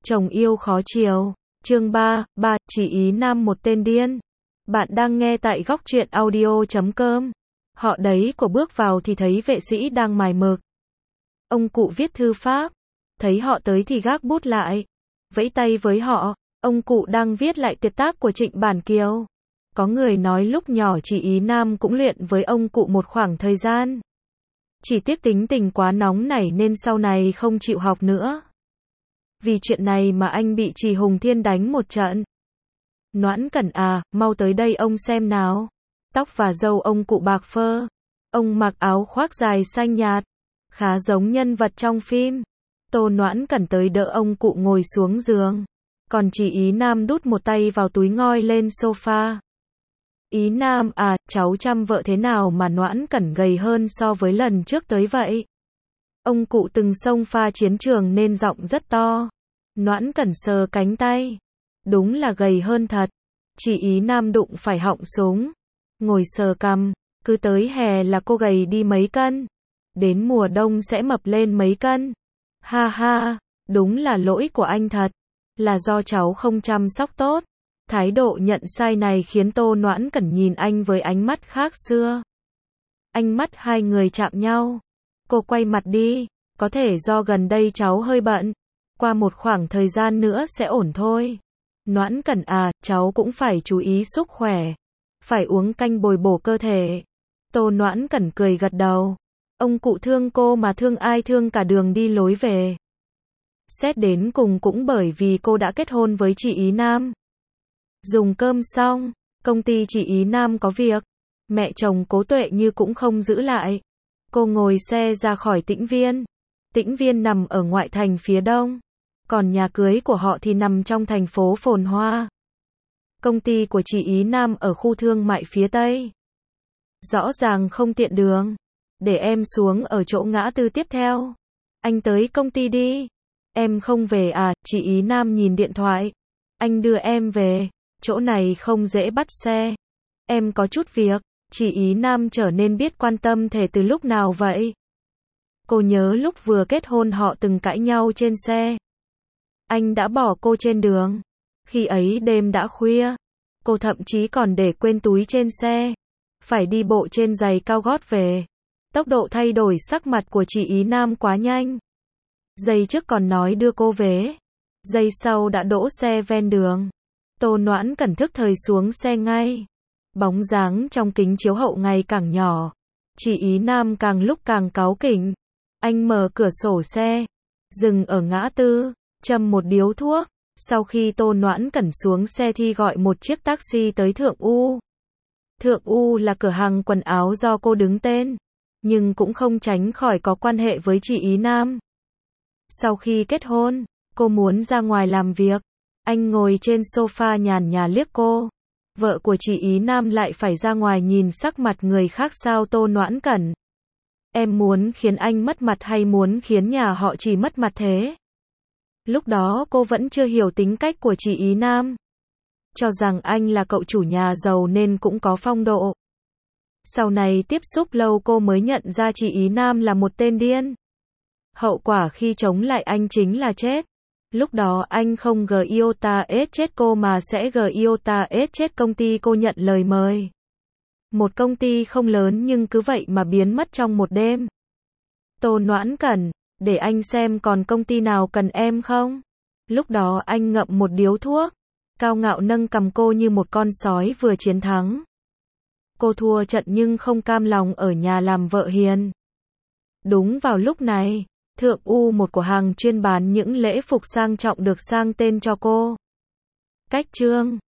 Chồng yêu khó chiều. Chương 3, chỉ ý nam một tên điên. Bạn đang nghe tại góc truyện audio.com. Họ đấy của bước vào thì thấy vệ sĩ đang mài mực. Ông cụ viết thư pháp. Thấy họ tới thì gác bút lại. Vẫy tay với họ. Ông cụ đang viết lại tuyệt tác của Trịnh Bản Kiều. Có người nói lúc nhỏ chị ý nam cũng luyện với ông cụ một khoảng thời gian. Chỉ tiếc tính tình quá nóng nảy nên sau này không chịu học nữa. Vì chuyện này mà anh bị Trì Hùng Thiên đánh một trận. Noãn Cẩn à, mau tới đây ông xem nào. Tóc và râu ông cụ bạc phơ. Ông mặc áo khoác dài xanh nhạt. Khá giống nhân vật trong phim. Tô Noãn Cẩn tới đỡ ông cụ ngồi xuống giường. Còn chị ý nam đút một tay vào túi ngoi lên sofa. Ý nam à, cháu chăm vợ thế nào mà Noãn Cẩn gầy hơn so với lần trước tới vậy? Ông cụ từng xông pha chiến trường nên giọng rất to. Noãn Cẩn sờ cánh tay. Đúng là gầy hơn thật. Chị ý nam đụng phải họng súng. Ngồi sờ cằm. Cứ tới hè là cô gầy đi mấy cân. Đến mùa đông sẽ mập lên mấy cân. Ha ha, đúng là lỗi của anh thật. Là do cháu không chăm sóc tốt. Thái độ nhận sai này khiến Tô Noãn Cẩn nhìn anh với ánh mắt khác xưa. Ánh mắt hai người chạm nhau. Cô quay mặt đi. Có thể do gần đây cháu hơi bận. Qua một khoảng thời gian nữa sẽ ổn thôi. Noãn Cẩn à, cháu cũng phải chú ý sức khỏe. Phải uống canh bồi bổ cơ thể. Tô Noãn Cẩn cười gật đầu. Ông cụ thương cô mà thương ai, thương cả đường đi lối về. Xét đến cùng cũng bởi vì cô đã kết hôn với chị ý nam. Dùng cơm xong, công ty chị ý nam có việc. Mẹ chồng Cố Tuệ Như cũng không giữ lại. Cô ngồi xe ra khỏi Tĩnh Viên. Tĩnh Viên nằm ở ngoại thành phía đông. Còn nhà cưới của họ thì nằm trong thành phố phồn hoa. Công ty của chị ý nam ở khu thương mại phía tây. Rõ ràng không tiện đường. Để em xuống ở chỗ ngã tư tiếp theo. Anh tới công ty đi. Em không về à, chị ý nam nhìn điện thoại. Anh đưa em về. Chỗ này không dễ bắt xe. Em có chút việc. Chị ý nam trở nên biết quan tâm thể từ lúc nào vậy? Cô nhớ lúc vừa kết hôn họ từng cãi nhau trên xe. Anh đã bỏ cô trên đường. Khi ấy đêm đã khuya. Cô thậm chí còn để quên túi trên xe. Phải đi bộ trên giày cao gót về. Tốc độ thay đổi sắc mặt của chị ý nam quá nhanh. Giây trước còn nói đưa cô về. Giây sau đã đỗ xe ven đường. Tô Noãn Cẩn thức thời xuống xe ngay. Bóng dáng trong kính chiếu hậu ngày càng nhỏ. Chị ý nam càng lúc càng cáu kỉnh. Anh mở cửa sổ xe. Dừng ở ngã tư. Châm một điếu thuốc. Sau khi Tô Noãn Cẩn xuống xe thì gọi một chiếc taxi tới Thượng U. Thượng U là cửa hàng quần áo do cô đứng tên. Nhưng cũng không tránh khỏi có quan hệ với chị ý nam. Sau khi kết hôn, cô muốn ra ngoài làm việc. Anh ngồi trên sofa nhàn nhã liếc cô. Vợ của chị ý nam lại phải ra ngoài nhìn sắc mặt người khác sao Tô Noãn Cẩn? Em muốn khiến anh mất mặt hay muốn khiến nhà họ chỉ mất mặt thế? Lúc đó cô vẫn chưa hiểu tính cách của chị ý nam. Cho rằng anh là cậu chủ nhà giàu nên cũng có phong độ. Sau này tiếp xúc lâu cô mới nhận ra chị ý nam là một tên điên. Hậu quả khi chống lại anh chính là chết. Lúc đó anh không giota chết cô mà sẽ giota chết công ty cô nhận lời mời. Một công ty không lớn nhưng cứ vậy mà biến mất trong một đêm. Tô Noãn Cẩn, để anh xem còn công ty nào cần em không? Lúc đó anh ngậm một điếu thuốc. Cao ngạo nâng cầm cô như một con sói vừa chiến thắng. Cô thua trận nhưng không cam lòng ở nhà làm vợ hiền. Đúng vào lúc này, Thượng U một cửa hàng chuyên bán những lễ phục sang trọng được sang tên cho cô. Cách Trương